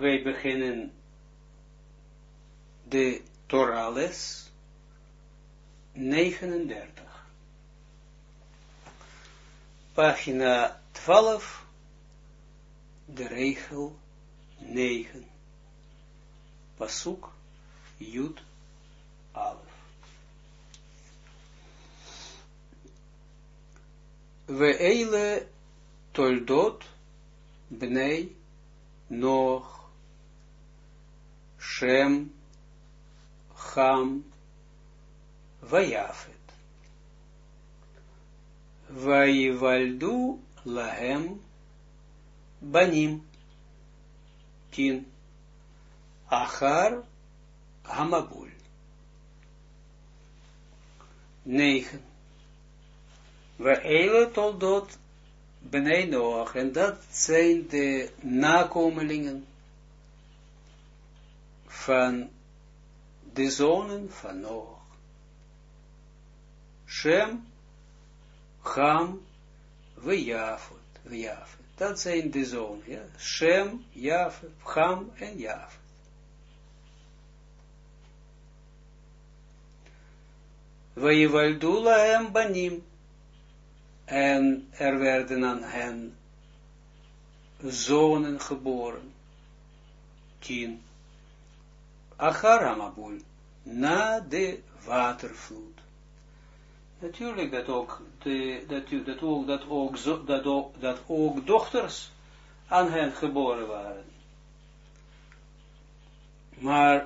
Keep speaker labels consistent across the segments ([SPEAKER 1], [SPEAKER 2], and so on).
[SPEAKER 1] Wij beginnen de Torah-les 39. Pagina 12, de regel 9. Pasuk Yud Alef. We eile toldot bnei Noach, Shem, Ham, Vayafet. Vayivaldu lahem banim. 10. Achar hamabul. 9. We eile toldot Bnei Noach, en dat zijn de nakomelingen van de zonen van Noach. Shem, Ham, Vayafet. Dat zijn de zonen, ja. Shem, Jafet, Ham en Jafet. Vayivaldu lahem banim. En er werden aan hen zonen geboren. 10. Achar hamabul, na de watervloed. Natuurlijk dat ook dochters aan hen geboren waren. Maar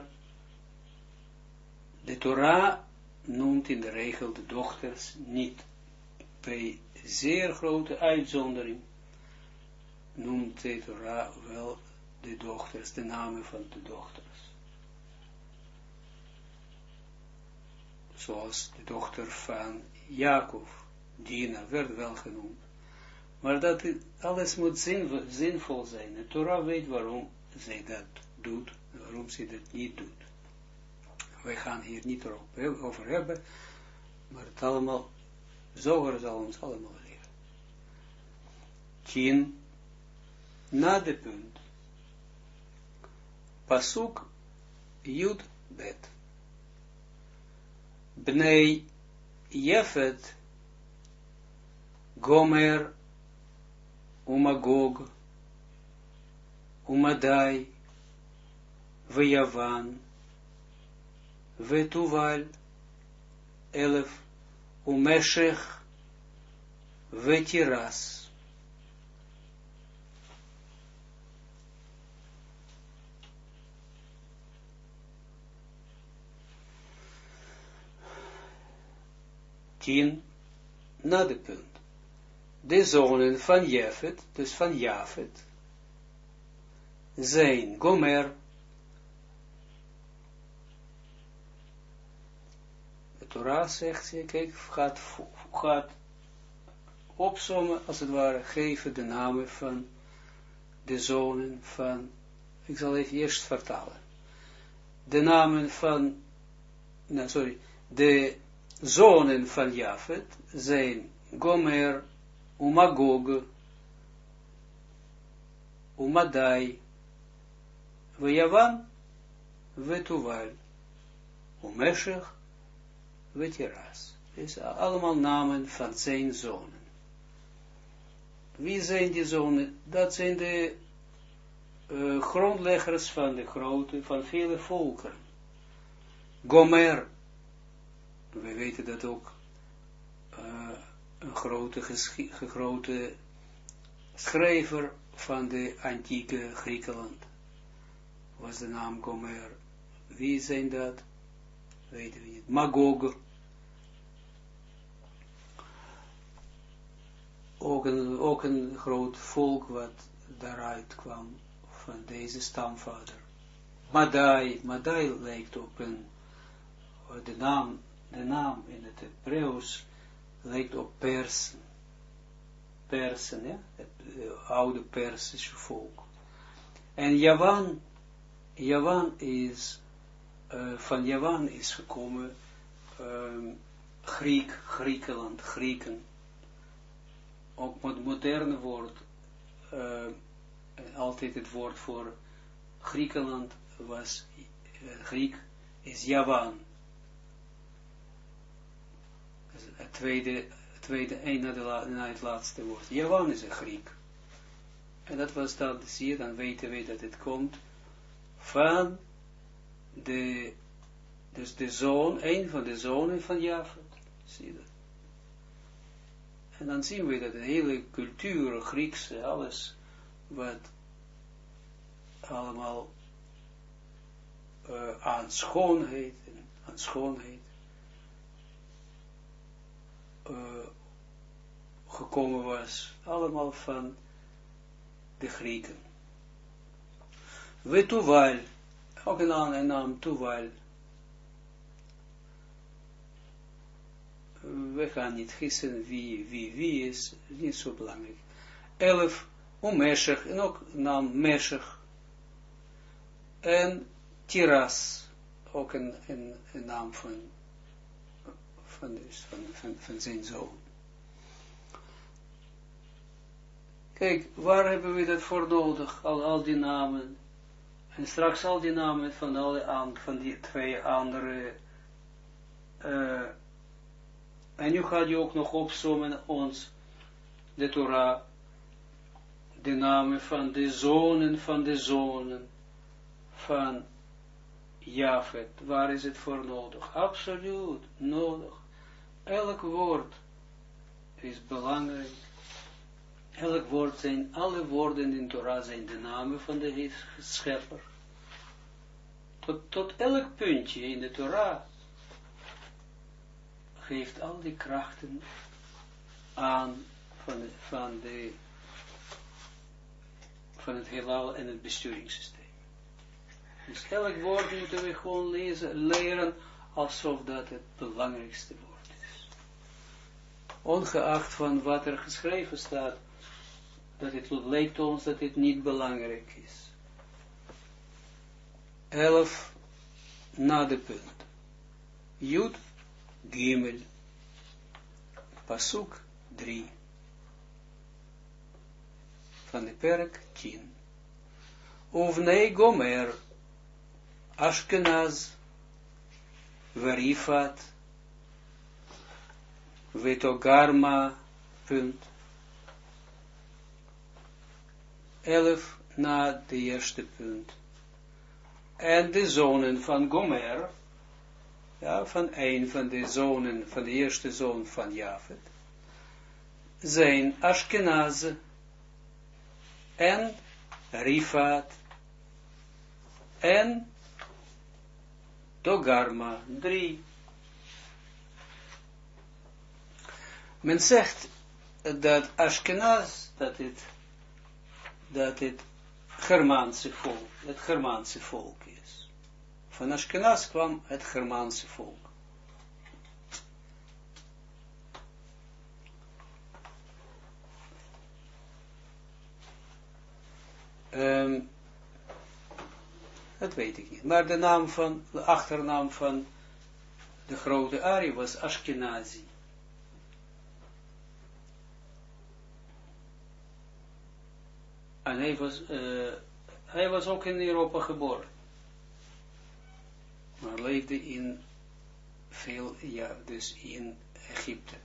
[SPEAKER 1] de Torah noemt in de regel de dochters niet. Bij zeer grote uitzondering noemt de Torah wel de dochters, de namen van de dochters. Zoals de dochter van Jacob, Dina, werd wel genoemd. Maar dat alles moet zinvol zijn. De Torah weet waarom zij dat doet, waarom zij dat niet doet. Wij gaan hier niet over hebben, maar het allemaal, Zoger zal ons allemaal leren. 10. Na de punt. Pasuk Yud Bet. Bnei Jefet, Gomer, Umagog, Umadai, Vejavan, Vetuval, 11. Umeshech, Vetiras. Na de punt. De zonen van Jefet, dus van Jafet, zijn Gomer. De Torah zegt, kijk, gaat opzommen, als het ware, geven de namen van de zonen van, ik zal even eerst vertalen. De namen van, de zonen van Jafet zijn Gomer, Umagog, Umadai, Vejavan, Vetuval, Umeshech, Vetiras. Dus allemaal namen van zijn zonen. Wie zijn die zonen? Dat zijn de grondleggers van vele volken. Gomer, we weten dat ook een grote schrijver van de antieke Griekenland was de naam Gomer. Wie zijn dat? Weten we niet. Magog. Ook een groot volk wat daaruit kwam van deze stamvader. Madai lijkt op de naam in het Hebreeuws lijkt op Persen, ja? Het oude Persische volk. En van Javan is gekomen Griekenland, Grieken. Ook het moderne woord, altijd het woord voor Griekenland was, Griek is Javan. Het tweede een na het laatste woord. Javan is een Griek. En dat was dan, zie je, dan weten we dat het komt van dus de zoon, een van de zonen van Jafet. Zie je dat? En dan zien we dat de hele cultuur, Griekse, alles, wat allemaal aan schoonheid gekomen was, allemaal van de Grieken. We Tuval, ook een naam Tuval. We gaan niet gissen wie is, niet zo belangrijk. 11, Meshach, en ook naam Meshach. En Tiras, ook een naam van zijn zoon. Kijk, waar hebben we dat voor nodig? Al die namen. En straks al die namen van die twee andere. En nu gaat je ook nog opzommen ons, de Torah, de namen van de zonen van Jafet. Waar is het voor nodig? Absoluut nodig. Elk woord is belangrijk. Elk woord zijn, alle woorden in Torah zijn de namen van de schepper. Tot elk puntje in de Torah geeft al die krachten aan van het heelal en het besturingssysteem. Dus elk woord moeten we gewoon leren alsof dat het belangrijkste woord is. Ongeacht van wat er geschreven staat, dat het lijkt ons dat het niet belangrijk is. 11 na de punt. Jud Gimel. Pasuk 3. Van de perk 10. Uvnei Gomer. Ashkenaz. Verifat. Vetogarma. Punt. 11 na de eerste punt. En de zonen van Gomer, ja, van een van de zonen, van de eerste zoon van Jafet, zijn Ashkenaz en Rifat en Togarma, 3. Men zegt dat Ashkenaz, dat het Germaanse volk is. Van Ashkenaz kwam het Germaanse volk. Dat weet ik niet. Maar de achternaam van de grote Ari was Ashkenazi. En hij was ook in Europa geboren. Maar leefde in dus in Egypte.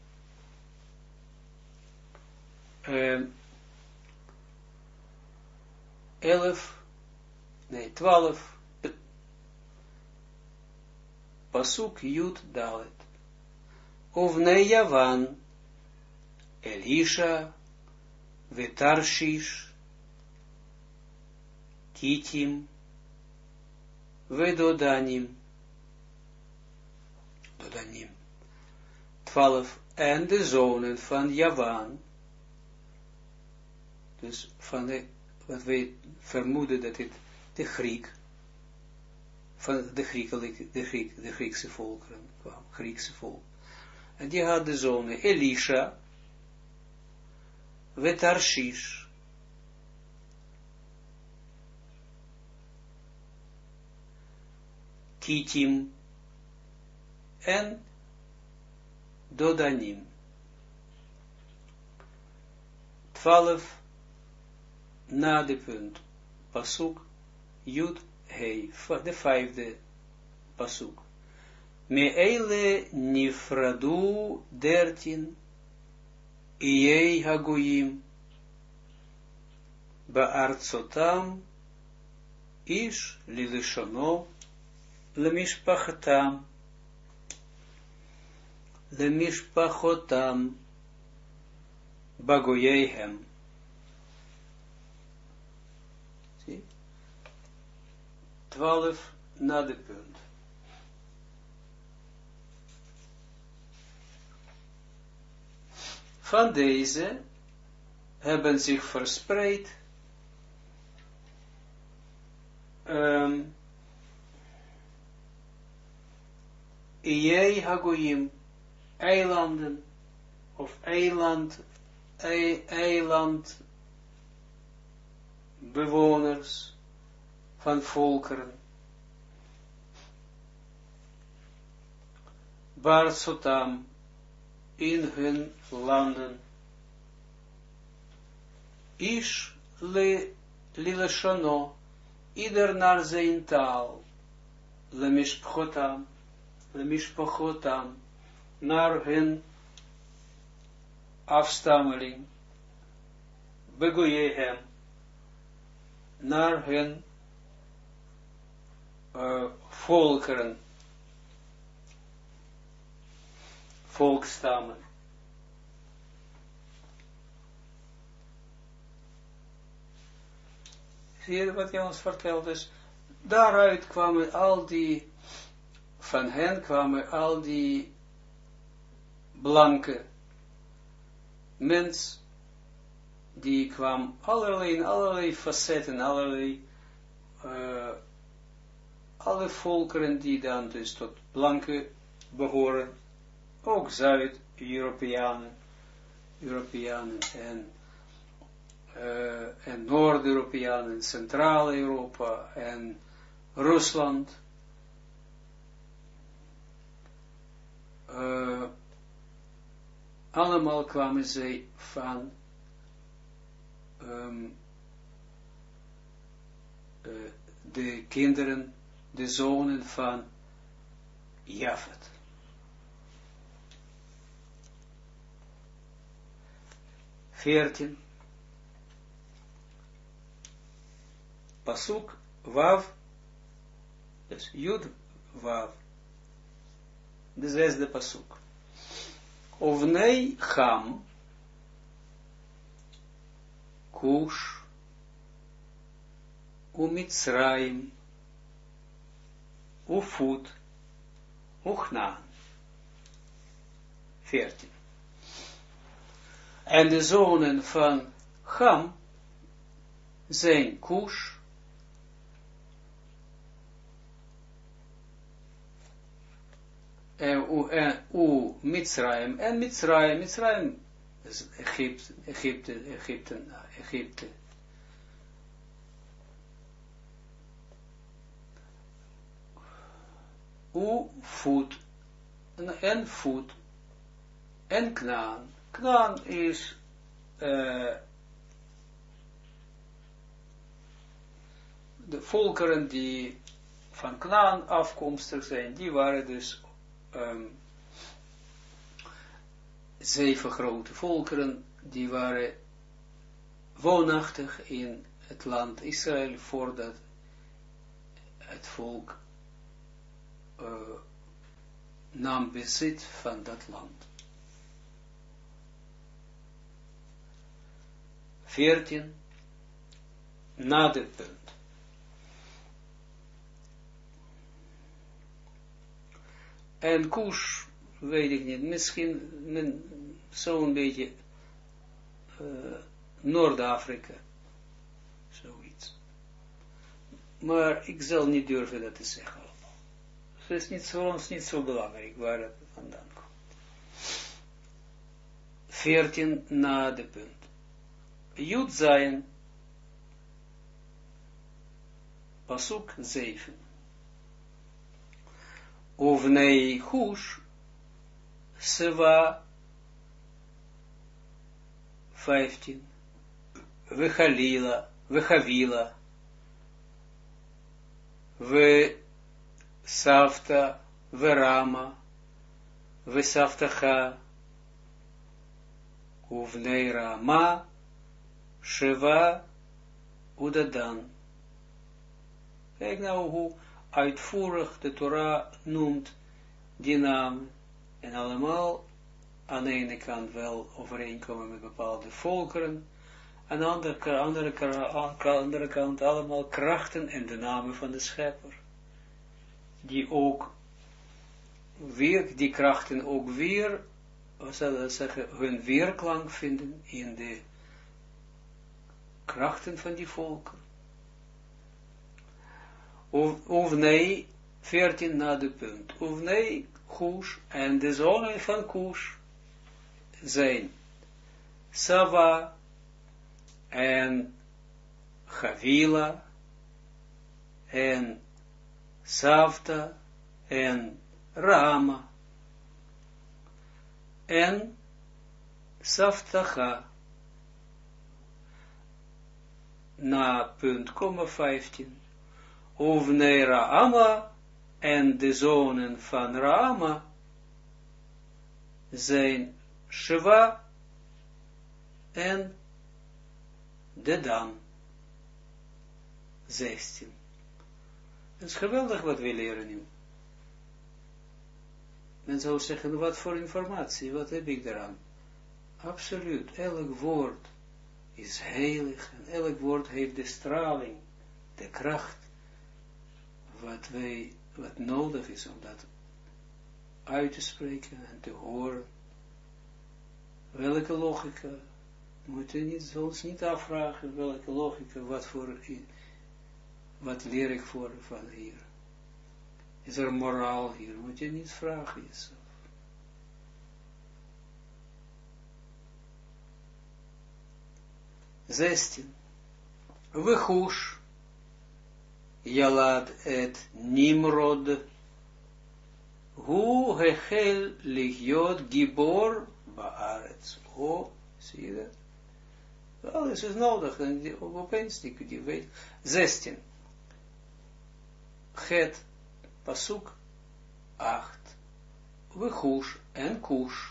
[SPEAKER 1] 12. Pasuk Yud Dalet. Uvnei Javan, Elisha, Vetarshish, Kitim, Vedodanim. 12. En de zonen van Javan. Dus van wat wij vermoeden dat het de Griek, van de Griekse volkeren kwam, Griekse volk. En die had de zonen Elisha, Vetarshish, Kitim en Dodanim. 12 na de punt. Pasuk Jud Hei, de vijfde pasuk. Me'ele nifradu 13, Iyei Hagoyim, Ba'artsotam, Ish Lilishono, Lemishpachatam, Bagoyehem. Zie? 12 na de punt. Van deze hebben zich verspreid Iyei Hagoyim, eilanden, of eilandbewoners van volkeren, Barsotam, in hun landen, Ish Lileshono, ieder naar zijn taal, Lemishpachotam, naar hun afstammeling, Begoyehem, naar hun volkeren, volkstammen. Zie je wat hij ons vertelt? Dus daaruit kwamen van hen kwamen al die blanke mens, die kwam allerlei facetten, alle volkeren die dan dus tot blanke behoren, ook Zuid-Europeanen, en Noord-Europeanen, Centraal-Europa en Rusland. Allemaal kwamen zij van de kinderen, de zonen van Jafet. Veertien. Pasuk Wav, dus Jud Wav, de zesde pasuk. Ovnei Cham, Kush, Umitzraim, Ufut, Uchnaan. 14. En de zonen van Cham zijn Kush, Mitzrayim, en Mitzrayim is Egypte. Fut, en Fut, en Knaan. Knaan is de volkeren die van Knaan afkomstig zijn, die waren dus 7 grote volkeren, die waren woonachtig in het land Israël, voordat het volk nam bezit van dat land. 14, na dit punt. En Kush, weet ik niet, misschien zo'n beetje Noord-Afrika, zoiets. Maar ik zal niet durven dat te zeggen. Het is niet voor ons niet zo belangrijk waar het vandaan komt. 14 na de punt. Jud Zayin, pasuk 7. Uvnei Hush, Seva, 15. Vechavila, we Savta, we Rama, we Savtacha, uvnei Rama, Sheva, Udadan. Kijk nou hoe uitvoerig de Torah noemt die namen. En allemaal aan de ene kant wel overeenkomen met bepaalde volkeren. Aan de andere kant allemaal krachten en de namen van de Schepper. Die ook weer, die krachten ook weer, wat zou dat zeggen, hun weerklank vinden in de krachten van die volken. Of nee, 14 na de punt. Of nee, Kush en de zonen van Kush zijn Sava en Havila en Savta en Rama en Savtacha na punt, 15. Uvnei Rama en de zonen van Rama zijn Sheva en Dedan. 16. Het is geweldig wat we leren nu. Men zou zeggen, wat voor informatie, wat heb ik daaraan? Absoluut, elk woord is heilig en elk woord heeft de straling, de kracht, wat nodig is om dat uit te spreken en te horen. Welke logica, moet je ons niet afvragen, welke logica, wat leer ik van hier? Is er moraal hier? Moet je niet vragen jezelf. Zestien. Wechush Yalad et Nimrod Hu hechel ligyot gibor baaretz. Oh, zie je dat? Alles is nodig. En opeens die weet. 16. Het pasuk 8. Wechush en Kush.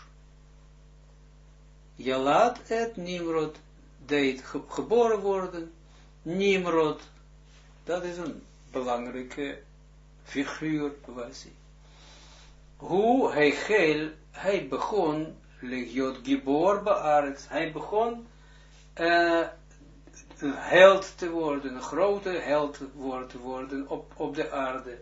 [SPEAKER 1] Yalad et Nimrod. Deed geboren worden. Nimrod. Dat is een belangrijke figuur, was hij. Hoe hij begon, legiot gibor baaretz, hij begon een held te worden, een grote held te worden op de aarde.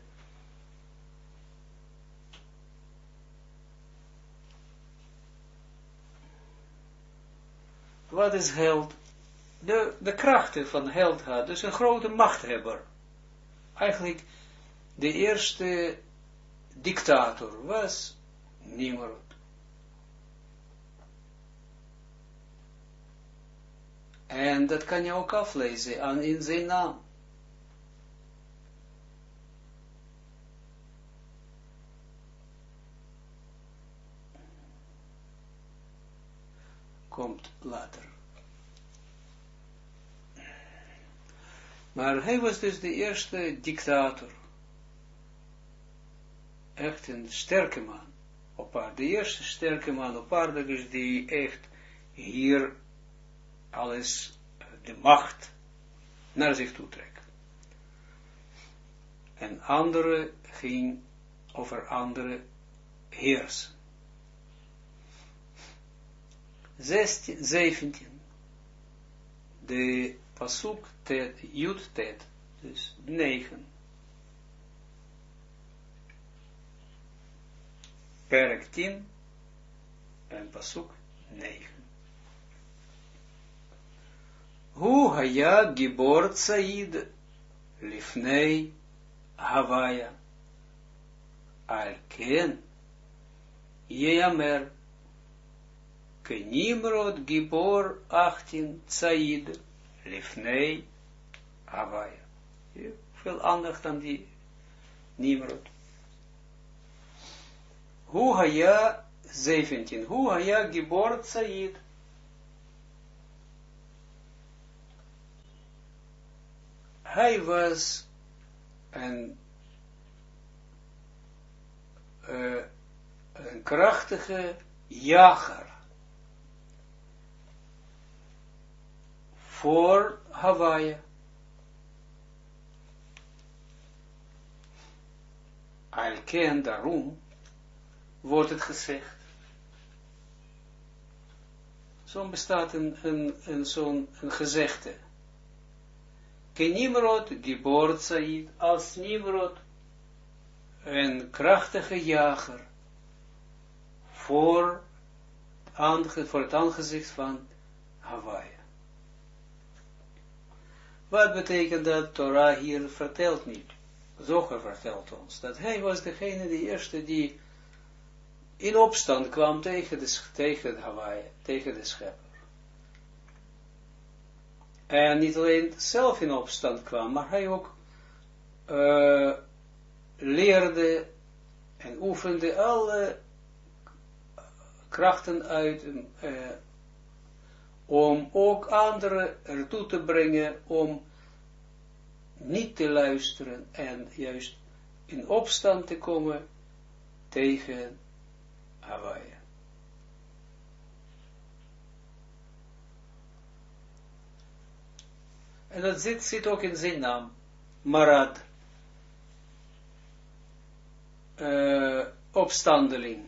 [SPEAKER 1] Wat is held? De krachten van held had, dus een grote machthebber. Eigenlijk de eerste dictator was Nimrod. En dat kan je ook aflezen in zijn naam. Komt later. Maar hij was dus de eerste dictator. Echt een sterke man op aarde. De eerste sterke man op aarde, dus die echt hier alles, de macht, naar zich toe trekt. En andere ging over andere heersen. 17. De pasuk tet, jut tet, dus 9. Perek 10 en pasuk 9. Hu haya gibor tzaid lifnei Havaya al ken yeamer Kenimrod gibor 18 tzaid lifnei Havaya. Veel aandacht dan die Nimrod. Hu haya 17. Hu haya gibor tzaid. Hij was een een krachtige jager voor Hawaii. Alken, daarom wordt het gezegd. Zo bestaat zo'n gezegde. Ke Nimrod geboord Said, als Nimrod een krachtige jager voor het aangezicht van Hawaii. Wat betekent dat? Torah hier vertelt niet. Zoger vertelt ons dat hij was degene, de eerste die in opstand kwam tegen Hawaii, tegen de schepper. En niet alleen zelf in opstand kwam, maar hij ook leerde en oefende alle krachten uit om ook anderen ertoe te brengen om niet te luisteren en juist in opstand te komen tegen Hawaii. En dat zit ook in zijn naam, Marad, opstandeling.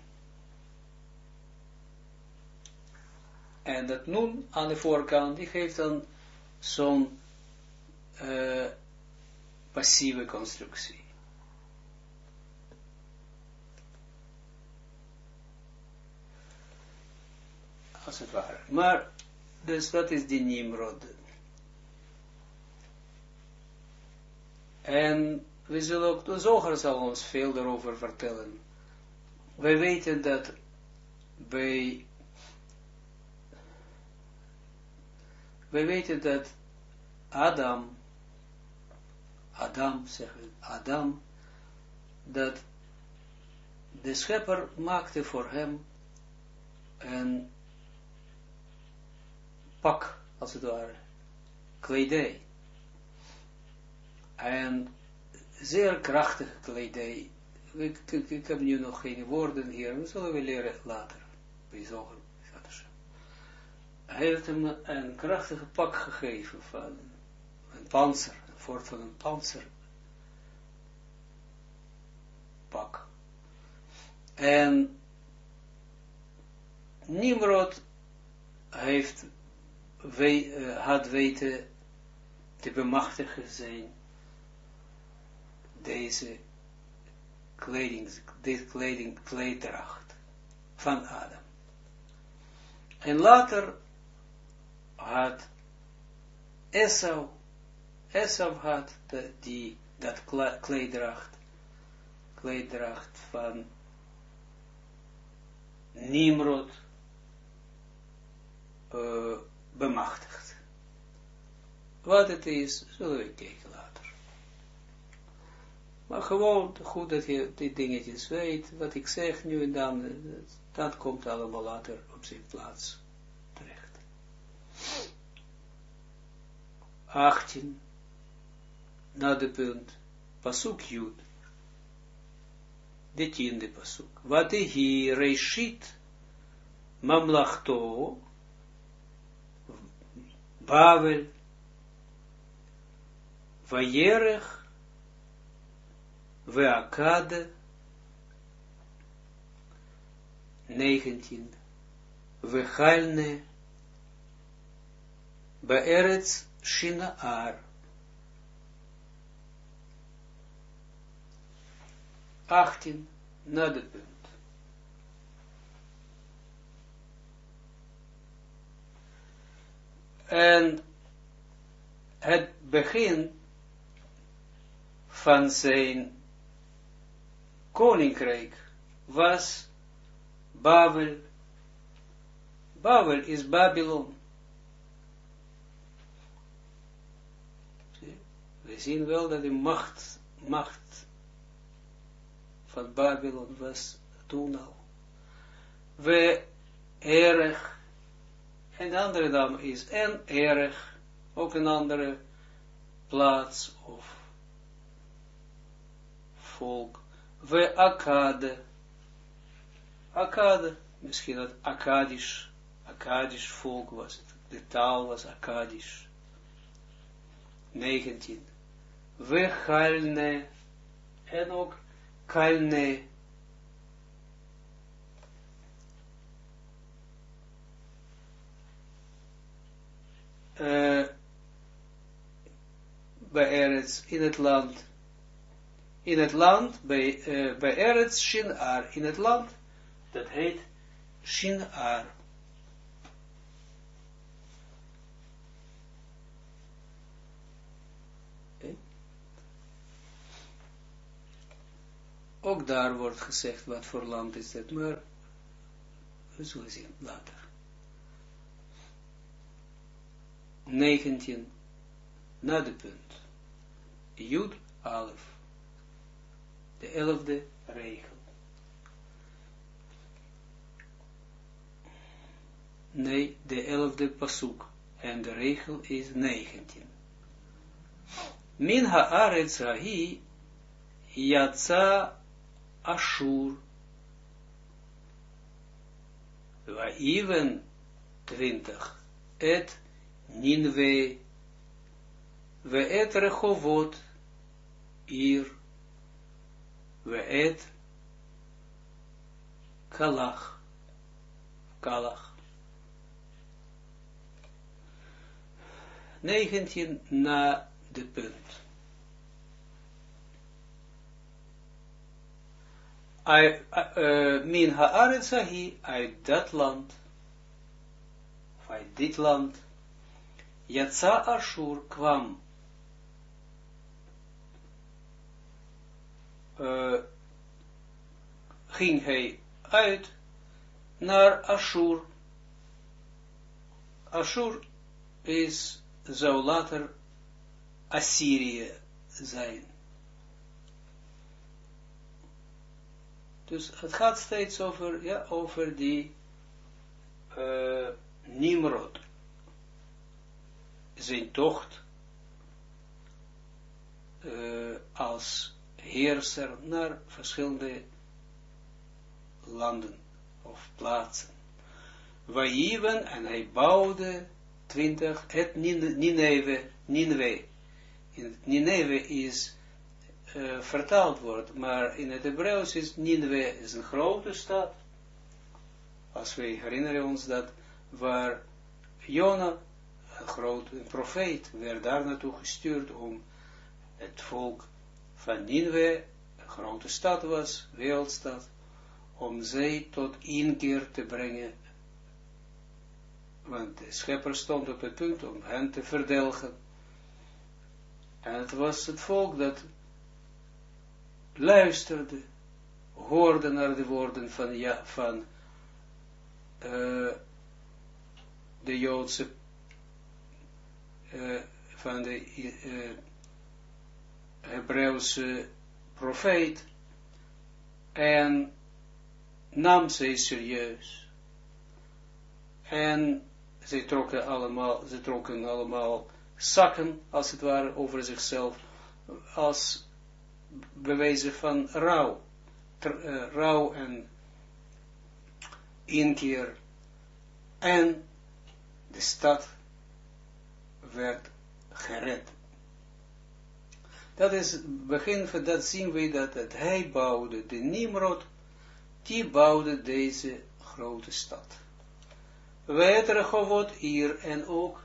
[SPEAKER 1] En dat nun aan de voorkant, die geeft dan zo'n passieve constructie. Als het ware. Maar, dus dat is die Nimrod. En we zullen ook, de Zoger zal ons veel daarover vertellen. Wij weten dat wij weten dat Adam, dat de schepper maakte voor hem een pak, als het ware, kledij. En zeer krachtige kledij. Ik heb nu nog geen woorden hier, dat zullen we leren later. Bij Zoger. Hij heeft hem een krachtige pak gegeven van een panzer, een soort van een panzerpak. En Nimrod had weten te bemachtigen zijn deze kleeddracht van Adam. En later had Esau had dat kleeddracht van Nimrod bemachtigd. Wat het is, zullen we kijken later. Maar gewoon goed dat je die dingetjes weet, wat ik zeg nu en dan, dat komt allemaal later op zijn plaats terecht. 18, na de punt, pasuk Jud, de 10e pasuk. Wat hi reishit mamlachto, Bavel, Vayerech, Veakad, 19, Vechalne, Be'eretz Shinaar, 18, na de punt. En het begin van zijn koninkrijk was Babel. Babel is Babylon. We zien wel dat de macht van Babylon was toen al. We erg. En de andere naam is en erg, ook een andere plaats of volk. We akkade, Akkad, misschien het Akkadisch volk was het. De taal was Akkadisch. 19. We Kalne, en ook Kalne. Bij Eretz, in het land, bij Eretz, Shinar, in het land, dat heet Shinar. Ook daar wordt gezegd wat voor land is het, maar we zullen zien later. 19, na de punt. Jud Alef, de 11e regel. Nee, de 11e pasuk. En de regel is 19. Min haaretz hahi yatsa Ashur. Even 20. Et Ninwe. We et Rechovot. Ir. We et Kalach. Kalach. 19 na de punt. Min haaretz hahi, uit dat land, of uit dit land, Yatsa Ashur kwam, ging hij uit naar Ashur. Ashur zou later Assyrië zijn. Dus het gaat steeds over die Nimrod. Zijn tocht als heerser naar verschillende landen of plaatsen. Waïven, en hij bouwde 20, het Nineve. Nineve is vertaald wordt, maar in het Hebreeuws is Nineve is een grote stad. Als wij herinneren ons dat waar Jona, een profeet, werd daar naartoe gestuurd om het volk van Nineve, een grote stad was, wereldstad, om zij tot inkeer te brengen. Want de schepper stond op het punt om hen te verdelgen. En het was het volk dat luisterde, hoorde naar de woorden van de Joodse, van de Hebreeuwse profeet, en nam zij serieus. En ze trokken allemaal zakken, als het ware, over zichzelf, als bewijzen van rouw en inkeer. En de stad werd gered. Dat is het begin van dat zien we dat hij bouwde, de Nimrod, die bouwde deze grote stad. Weet Rechovot hier, en ook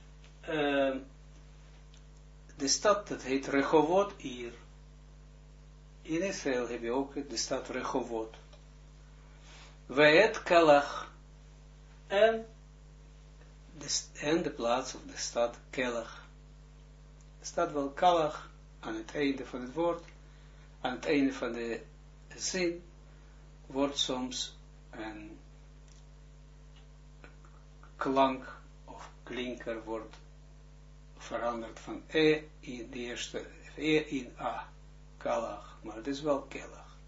[SPEAKER 1] de stad, dat heet Rechovot hier. In Israël heb je ook de stad Rechovot. Weet Kalach, en de plaats of de stad Kelach. Er staat wel Kalach aan het einde van het woord, aan het einde van de zin, wordt soms een klank of klinker wordt veranderd van in de eerste, in a, Kalach, maar het is wel Kelach.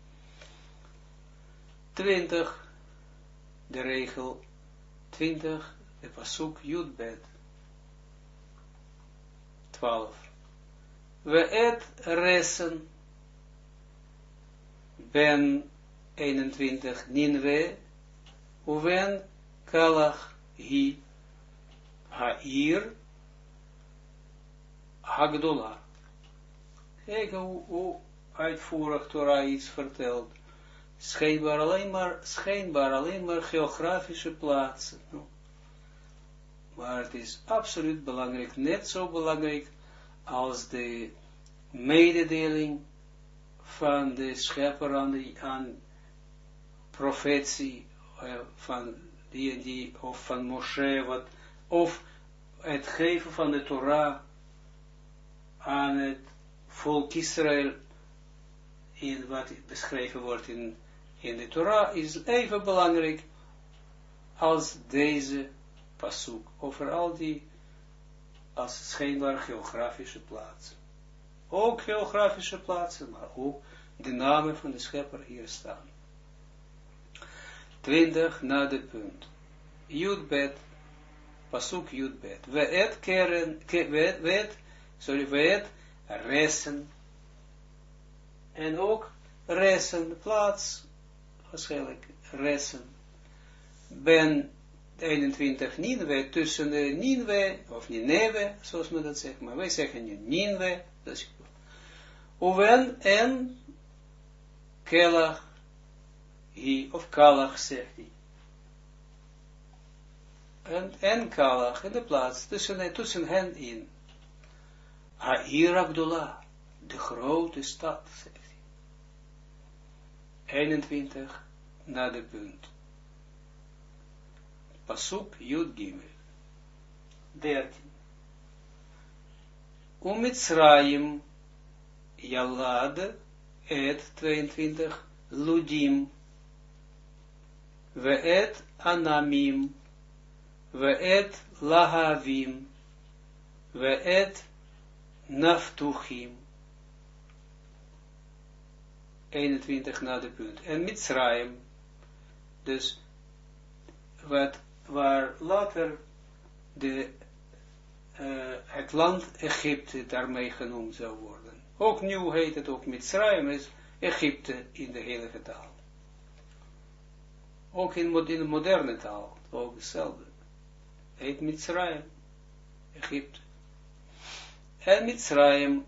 [SPEAKER 1] 20, de regel 20, de pasuk Yudbet. 12. We et resen ben 21, Ninwe, uwen kalach hi ha'ir hagdola. Kijk hoe uitvoerig Torah iets vertelt. Schijnbaar alleen maar geografische plaatsen. No. Maar het is absoluut belangrijk, net zo belangrijk als de mededeling van de schepper aan profetie van die en die, of van Moshe, of het geven van de Torah aan het volk Israël, in wat beschreven wordt in de Torah, is even belangrijk als deze pasuk, over al die, als schijnbaar geografische plaatsen. Ook geografische plaatsen, maar ook de namen van de schepper hier staan. 20 na de punt. Judbet, pasuk Judbet. Weet ressen. En ook ressen, plaats, waarschijnlijk ressen. Ben 21 Ninwe, tussen de Ninwe, of Nineve, zoals men dat zegt, maar wij zeggen nu Ninwe, dat is Uwen en Kelach, of Kalach, zegt hij. En Kalach, in de plaats, tussen hen in. Ha'ir Agdola, de grote stad, zegt hij. 21, na de punt. Pasuk Yud Gimel. 13. Umitzrayim Yalad et 22 Ludim Ve'et Anamim Ve'et Lahavim Ve'et Naftuchim. 21 na de punt. En Mitzrayim, dus waar later het land Egypte daarmee genoemd zou worden. Ook nu heet het ook Mitzrayim, is Egypte in de heilige taal. Ook in de moderne taal, ook hetzelfde. Heet Mitzrayim, Egypte. En Mitzrayim,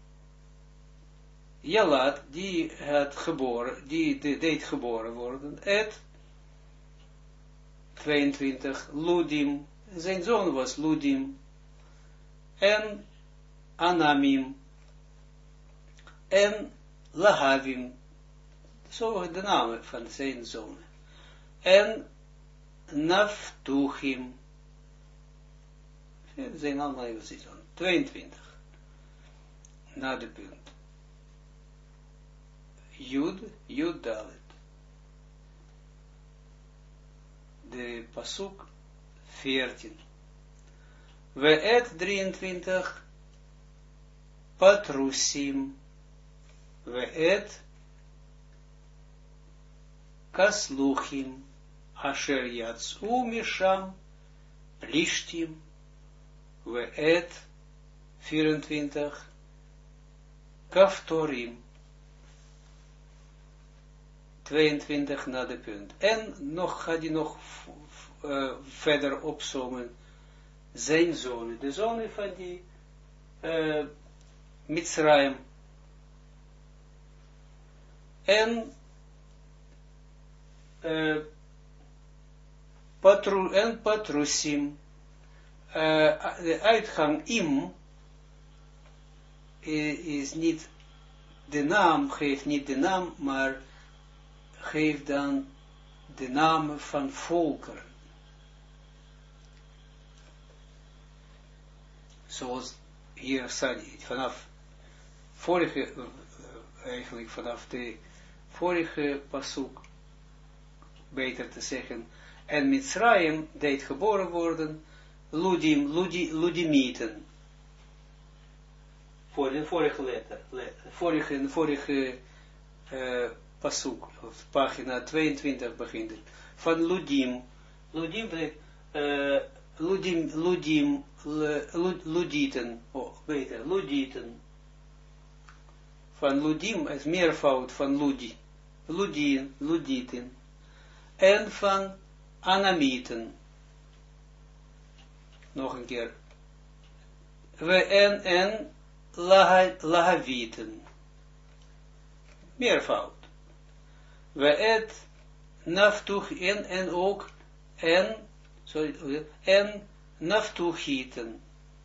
[SPEAKER 1] Jalad, die deed geboren worden, et 22, Ludim, zijn zoon was Ludim, en Anamim, en Lahavim, zo de namen van zijn zonen, en Naftuchim, zijn allemaal even zo'n 22, na de punt. Jud Dalet. De pasuk 14. Ve'et 23 Patrusim Ve'et Kasluchim Asher Yatsu Misham Plishtim Ve'et 24 Kaftorim 22 na de punt. En nog gaat hij nog verder opzommen zijn zonen. De zonen van die Mitzrayim. En Patrusim. De uitgang im is niet de naam, geeft niet de naam, maar geeft dan de namen van volkeren. Zoals hier staat vanaf vanaf de vorige pasuk, beter te zeggen, en Mitzrayim deed geboren worden, Ludimieten. Voor de vorige letter, vorige pasuk, of pagina 22 begint het, van Ludim. Ludim betekent, Ludieten, Ludieten. Van Ludim is meervoud van Ludi. Luditin, en van Anamieten. Nog een keer. En Lahavieten. Meervoud. Et naftuch en ook en naftuchieten.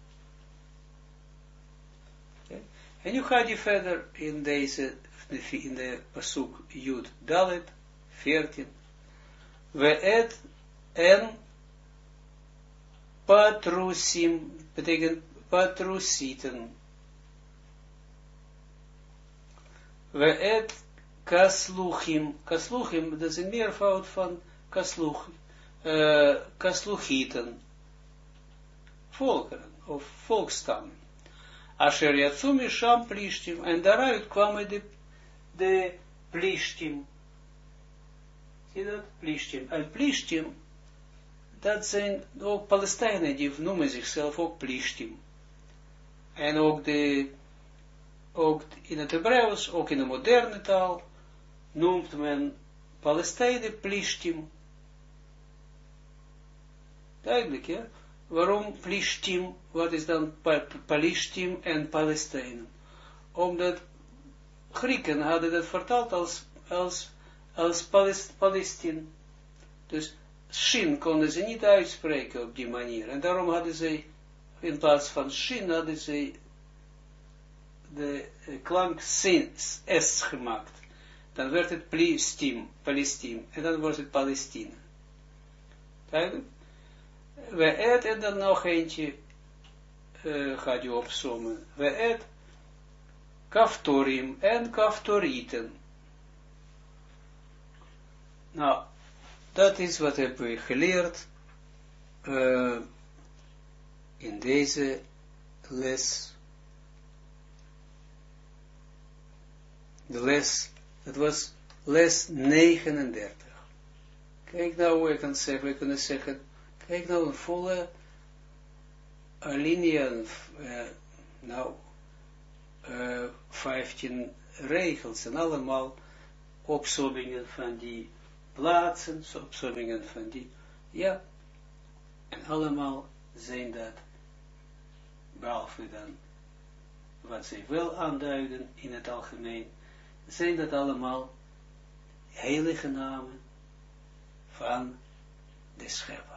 [SPEAKER 1] Okay. En nu gaat je verder in de pasuk Jud Dalet 14. Et en patrusim betekent patrusieten. Et kasluchim, dat is een meervoud van kasluchieten, volkeren of volkstammen. Asher yatsumi sham plishtim, en daaruit kwamen de plishtim. Zie dat? Plishtim. En plishtim, dat zijn ook Palestijnen, die noemen zichzelf ook plishtim. En ook in het Hebreeuws, ook in de moderne taal, noemt men Palestijnen plishtim. Duidelijk, ja? Waarom plishtim? Wat is dan plishtim en Palestijnen? Omdat Grieken hadden dat vertaald als Palestine. Dus shin konden ze niet uitspreken op die manier. En daarom hadden ze, in plaats van shin, hadden ze de klank s gemaakt. Dan werd het Palestine. En dan wordt het Palestine. Duidelijk? En dan nog eentje gaat je opzommen. Kaftorim en kaftorieten. Nou, dat is wat hebben we geleerd in deze les. De les, het was les 39. Kijk nou, we kunnen zeggen, kijk nou een volle alinea, 15 regels en allemaal opsommingen van die plaatsen, opsommingen van die, ja, en allemaal zijn dat, behalve dan wat zij wel aanduiden in het algemeen, zijn dat allemaal heilige namen van de Schepper.